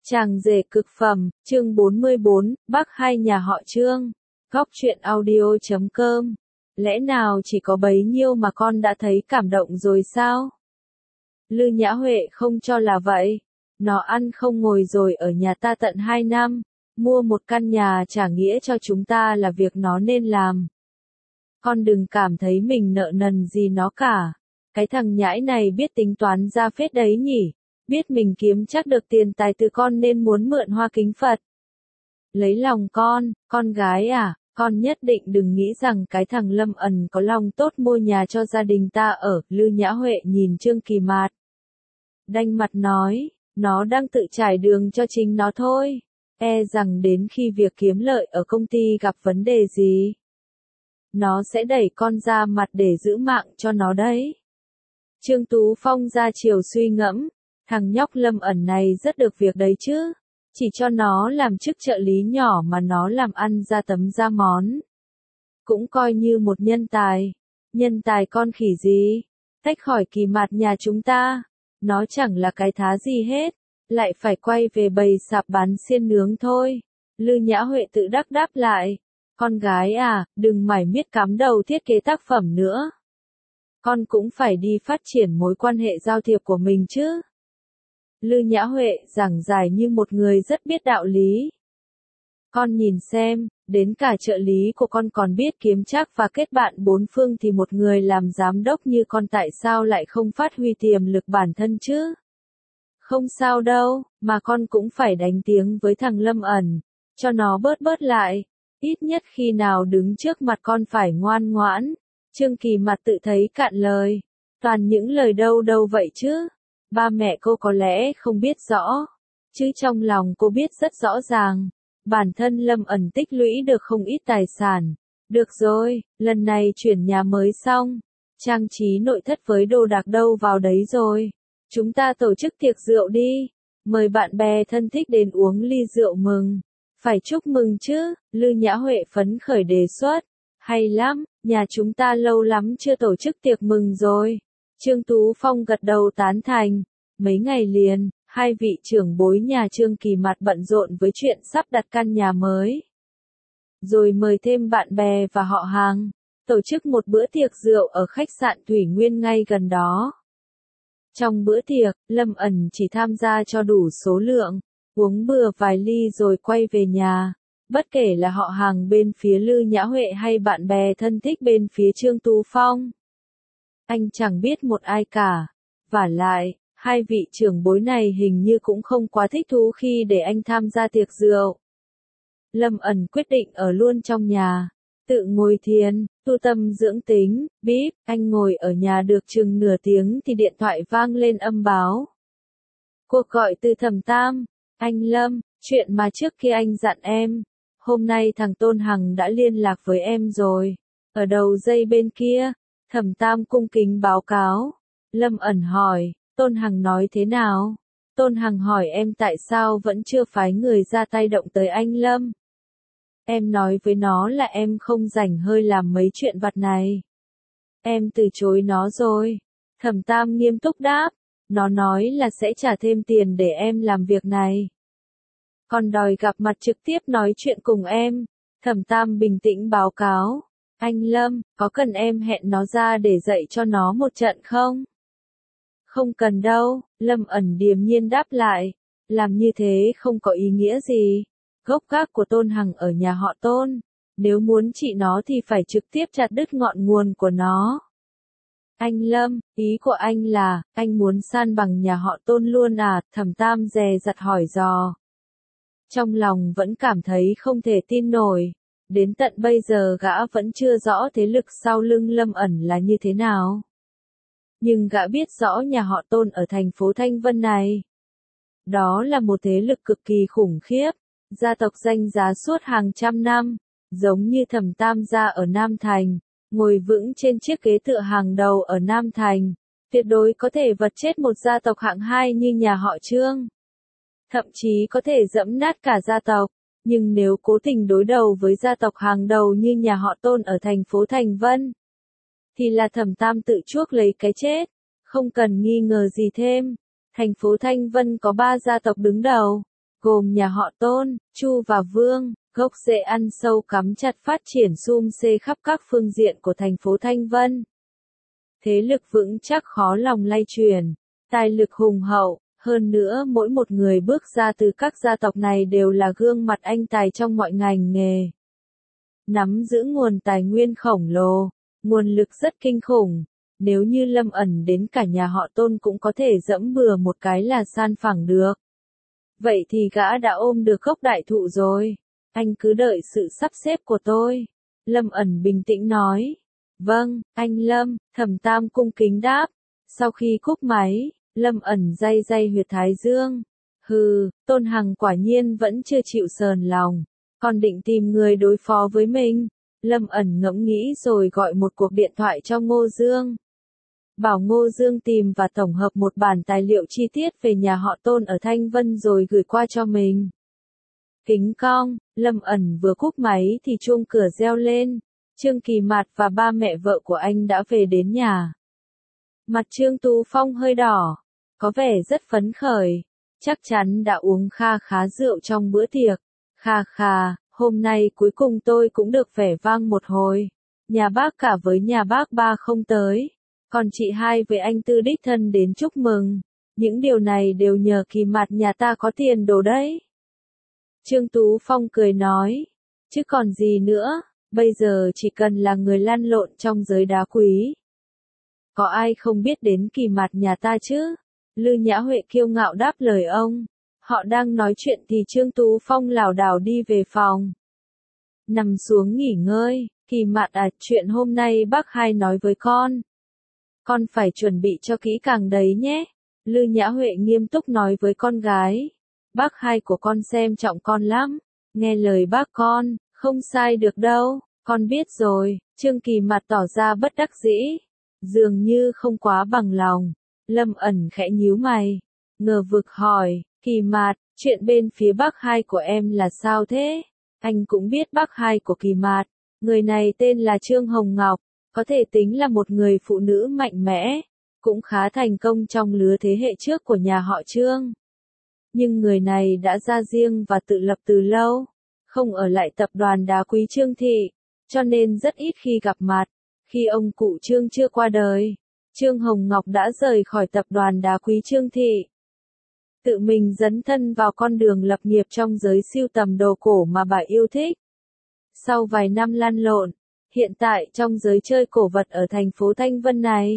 Chàng rể cực phẩm, chương 44, Bắc hai nhà họ Trương. Góc truyện audio.com. Lẽ nào chỉ có bấy nhiêu mà con đã thấy cảm động rồi sao? Lư Nhã Huệ không cho là vậy. Nó ăn không ngồi rồi ở nhà ta tận 2 năm. Mua một căn nhà trả nghĩa cho chúng ta là việc nó nên làm. Con đừng cảm thấy mình nợ nần gì nó cả. Cái thằng nhãi này biết tính toán ra phết đấy nhỉ. Biết mình kiếm chắc được tiền tài từ con nên muốn mượn hoa kính Phật. Lấy lòng con gái à, con nhất định đừng nghĩ rằng cái thằng Lâm Ẩn có lòng tốt mua nhà cho gia đình ta ở. Lư Nhã Huệ nhìn Trương Kỳ Mạt. Đanh mặt nói, nó đang tự trải đường cho chính nó thôi. E rằng đến khi việc kiếm lợi ở công ty gặp vấn đề gì, nó sẽ đẩy con ra mặt để giữ mạng cho nó đấy. Trương Tú Phong ra chiều suy ngẫm. Thằng nhóc Lâm Ẩn này rất được việc đấy chứ. Chỉ cho nó làm chức trợ lý nhỏ mà nó làm ăn ra tấm ra món. Cũng coi như một nhân tài. Nhân tài con khỉ gì? Tách khỏi Kỳ Mạt nhà chúng ta. Nó chẳng là cái thá gì hết. Lại phải quay về bày sạp bán xiên nướng thôi. Lư Nhã Huệ tự đắc đáp lại. Con gái à, đừng mải miết cắm đầu thiết kế tác phẩm nữa. Con cũng phải đi phát triển mối quan hệ giao thiệp của mình chứ. Lư Nhã Huệ giảng giải như một người rất biết đạo lý. Con nhìn xem, đến cả trợ lý của con còn biết kiếm trác và kết bạn bốn phương thì một người làm giám đốc như con tại sao lại không phát huy tiềm lực bản thân chứ? Không sao đâu, mà con cũng phải đánh tiếng với thằng Lâm Ẩn, cho nó bớt lại. Ít nhất khi nào đứng trước mặt con phải ngoan ngoãn. Trương Kỳ Mạt tự thấy cạn lời. Toàn những lời đâu vậy chứ. Ba mẹ cô có lẽ không biết rõ, chứ trong lòng cô biết rất rõ ràng. Bản thân Lâm Ẩn tích lũy được không ít tài sản. Được rồi, lần này chuyển nhà mới xong, trang trí nội thất với đồ đạc đâu vào đấy rồi. Chúng ta tổ chức tiệc rượu đi, mời bạn bè thân thích đến uống ly rượu mừng. Phải chúc mừng chứ, Lư Nhã Huệ phấn khởi đề xuất. Hay lắm, nhà chúng ta lâu lắm chưa tổ chức tiệc mừng rồi. Trương Tú Phong gật đầu tán thành. Mấy ngày liền, hai vị trưởng bối nhà Trương Kỳ Mạt bận rộn với chuyện sắp đặt căn nhà mới. Rồi mời thêm bạn bè và họ hàng, tổ chức một bữa tiệc rượu ở khách sạn Thủy Nguyên ngay gần đó. Trong bữa tiệc, Lâm Ẩn chỉ tham gia cho đủ số lượng, uống bừa vài ly rồi quay về nhà. Bất kể là họ hàng bên phía Lư Nhã Huệ hay bạn bè thân thích bên phía Trương Tú Phong, anh chẳng biết một ai cả. Vả lại, hai vị trưởng bối này hình như cũng không quá thích thú khi để anh tham gia tiệc rượu. Lâm Ẩn quyết định ở luôn trong nhà, tự ngồi thiền, tu tâm dưỡng tính. Bíp, anh ngồi ở nhà được chừng nửa tiếng thì điện thoại vang lên âm báo. Cuộc gọi từ Thẩm Tam. Anh Lâm, chuyện mà trước kia anh dặn em. Hôm nay thằng Tôn Hằng đã liên lạc với em rồi. Ở đầu dây bên kia, Thẩm Tam cung kính báo cáo. Lâm Ẩn hỏi, Tôn Hằng nói thế nào? Tôn Hằng hỏi em tại sao vẫn chưa phái người ra tay động tới anh Lâm. Em nói với nó là em không rảnh hơi làm mấy chuyện vặt này. Em từ chối nó rồi. Thẩm Tam nghiêm túc đáp. Nó nói là sẽ trả thêm tiền để em làm việc này. Còn đòi gặp mặt trực tiếp nói chuyện cùng em. Thẩm Tam bình tĩnh báo cáo. Anh Lâm, có cần em hẹn nó ra để dạy cho nó một trận không? Không cần đâu, Lâm Ẩn điềm nhiên đáp lại. Làm như thế không có ý nghĩa gì. Gốc gác của Tôn Hằng ở nhà họ Tôn. Nếu muốn trị nó thì phải trực tiếp chặt đứt ngọn nguồn của nó. Anh Lâm, ý của anh là, anh muốn san bằng nhà họ Tôn luôn à? Thẩm Tam dè dặt hỏi dò. Trong lòng vẫn cảm thấy không thể tin nổi. Đến tận bây giờ gã vẫn chưa rõ thế lực sau lưng Lâm Ẩn là như thế nào. Nhưng gã biết rõ nhà họ Tôn ở thành phố Thanh Vân này. Đó là một thế lực cực kỳ khủng khiếp. Gia tộc danh giá suốt hàng trăm năm. Giống như Thẩm Tam gia ở Nam Thành. Ngồi vững trên chiếc ghế tựa hàng đầu ở Nam Thành. Tuyệt đối có thể vật chết một gia tộc hạng 2 như nhà họ Trương. Thậm chí có thể dẫm nát cả gia tộc. Nhưng nếu cố tình đối đầu với gia tộc hàng đầu như nhà họ Tôn ở thành phố Thành Vân, thì là Thẩm Tam tự chuốc lấy cái chết. Không cần nghi ngờ gì thêm. Thành phố Thanh Vân có 3 gia tộc đứng đầu, gồm nhà họ Tôn, Chu và Vương, gốc rễ ăn sâu cắm chặt phát triển sum xê khắp các phương diện của thành phố Thanh Vân. Thế lực vững chắc khó lòng lay chuyển, tài lực hùng hậu, hơn nữa mỗi một người bước ra từ các gia tộc này đều là gương mặt anh tài trong mọi ngành nghề. Nắm giữ nguồn tài nguyên khổng lồ, nguồn lực rất kinh khủng, nếu như Lâm ẩn đến cả nhà họ Tôn cũng có thể dẫm bừa một cái là san phẳng được. Vậy thì gã đã ôm được gốc đại thụ rồi, anh cứ đợi sự sắp xếp của tôi. Lâm ẩn bình tĩnh nói. Vâng, anh Lâm, Thẩm Tam cung kính đáp. Sau khi cúp máy, Lâm ẩn day day huyệt thái dương. Hừ, Tôn Hằng quả nhiên vẫn chưa chịu sờn lòng, còn định tìm người đối phó với mình. Lâm ẩn ngẫm nghĩ rồi gọi một cuộc điện thoại cho Ngô Dương. Bảo Ngô Dương tìm và tổng hợp một bản tài liệu chi tiết về nhà họ Tôn ở Thanh Vân rồi gửi qua cho mình. Kính cong, Lâm ẩn vừa cúp máy thì chuông cửa reo lên. Trương Kỳ Mạt và ba mẹ vợ của anh đã về đến nhà. Mặt Trương Tú Phong hơi đỏ, có vẻ rất phấn khởi, chắc chắn đã uống kha khá rượu trong bữa tiệc. Kha kha, hôm nay cuối cùng tôi cũng được vẻ vang một hồi. Nhà bác cả với nhà bác ba không tới, còn chị hai với anh Tư đích thân đến chúc mừng. Những điều này đều nhờ Kỳ Mạt nhà ta có tiền đồ đấy. Trương Tú Phong cười nói, chứ còn gì nữa, bây giờ chỉ cần là người lăn lộn trong giới đá quý. Có ai không biết đến Kỳ Mạt nhà ta chứ? Lư Nhã Huệ kiêu ngạo đáp lời ông. Họ đang nói chuyện thì Trương Tú Phong lảo đảo đi về phòng. Nằm xuống nghỉ ngơi, Kỳ Mạt à, chuyện hôm nay bác hai nói với con. Con phải chuẩn bị cho kỹ càng đấy nhé. Lư Nhã Huệ nghiêm túc nói với con gái. Bác hai của con xem trọng con lắm. Nghe lời bác con, không sai được đâu, con biết rồi. Trương Kỳ Mạt tỏ ra bất đắc dĩ, dường như không quá bằng lòng. Lâm ẩn khẽ nhíu mày, ngờ vực hỏi, Kỳ Mạt, chuyện bên phía bác hai của em là sao thế? Anh cũng biết bác hai của Kỳ Mạt, người này tên là Trương Hồng Ngọc, có thể tính là một người phụ nữ mạnh mẽ, cũng khá thành công trong lứa thế hệ trước của nhà họ Trương. Nhưng người này đã ra riêng và tự lập từ lâu, không ở lại tập đoàn đá quý Trương Thị, cho nên rất ít khi gặp mặt. Khi ông cụ Trương chưa qua đời, Trương Hồng Ngọc đã rời khỏi tập đoàn đá quý Trương Thị. Tự mình dấn thân vào con đường lập nghiệp trong giới sưu tầm đồ cổ mà bà yêu thích. Sau vài năm lăn lộn, hiện tại trong giới chơi cổ vật ở thành phố Thanh Vân này,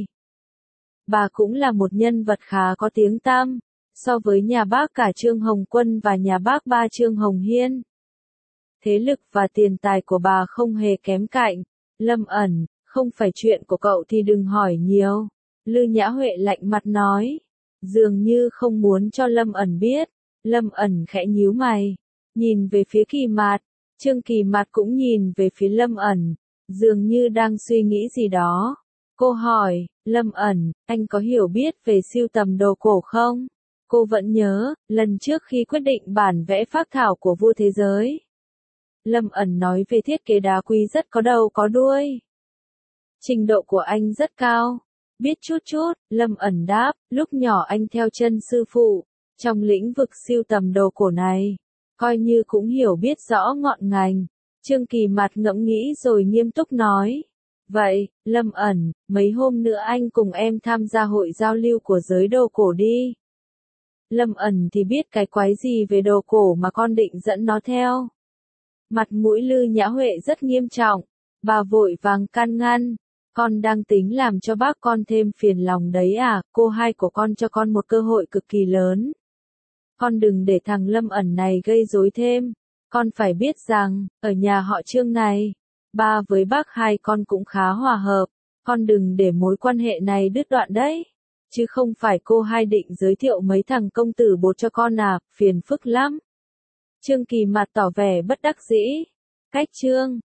bà cũng là một nhân vật khá có tiếng tăm, so với nhà bác cả Trương Hồng Quân và nhà bác ba Trương Hồng Hiên. Thế lực và tiền tài của bà không hề kém cạnh. Lâm ẩn, không phải chuyện của cậu thì đừng hỏi nhiều. Lư Nhã Huệ lạnh mặt nói. Dường như không muốn cho Lâm ẩn biết. Lâm ẩn khẽ nhíu mày, nhìn về phía Kỳ Mạt. Trương Kỳ Mạt cũng nhìn về phía Lâm ẩn, dường như đang suy nghĩ gì đó. Cô hỏi, Lâm ẩn, anh có hiểu biết về sưu tầm đồ cổ không? Cô vẫn nhớ, lần trước khi quyết định bản vẽ phác thảo của vua thế giới. Lâm ẩn nói về thiết kế đá quý rất có đầu có đuôi. Trình độ của anh rất cao. Biết chút chút, Lâm ẩn đáp, lúc nhỏ anh theo chân sư phụ, trong lĩnh vực sưu tầm đồ cổ này, coi như cũng hiểu biết rõ ngọn ngành. Trương Kỳ Mạt ngẫm nghĩ rồi nghiêm túc nói. Vậy, Lâm ẩn, mấy hôm nữa anh cùng em tham gia hội giao lưu của giới đồ cổ đi. Lâm ẩn thì biết cái quái gì về đồ cổ mà con định dẫn nó theo. Mặt mũi Lư Nhã Huệ rất nghiêm trọng, bà vội vàng can ngăn. Con đang tính làm cho bác con thêm phiền lòng đấy à, cô hai của con cho con một cơ hội cực kỳ lớn. Con đừng để thằng Lâm ẩn này gây rối thêm. Con phải biết rằng, ở nhà họ Trương này, ba với bác hai con cũng khá hòa hợp. Con đừng để mối quan hệ này đứt đoạn đấy. Chứ không phải cô hai định giới thiệu mấy thằng công tử bột cho con à, phiền phức lắm. Trương Kỳ Mạt tỏ vẻ bất đắc dĩ. Cách Trương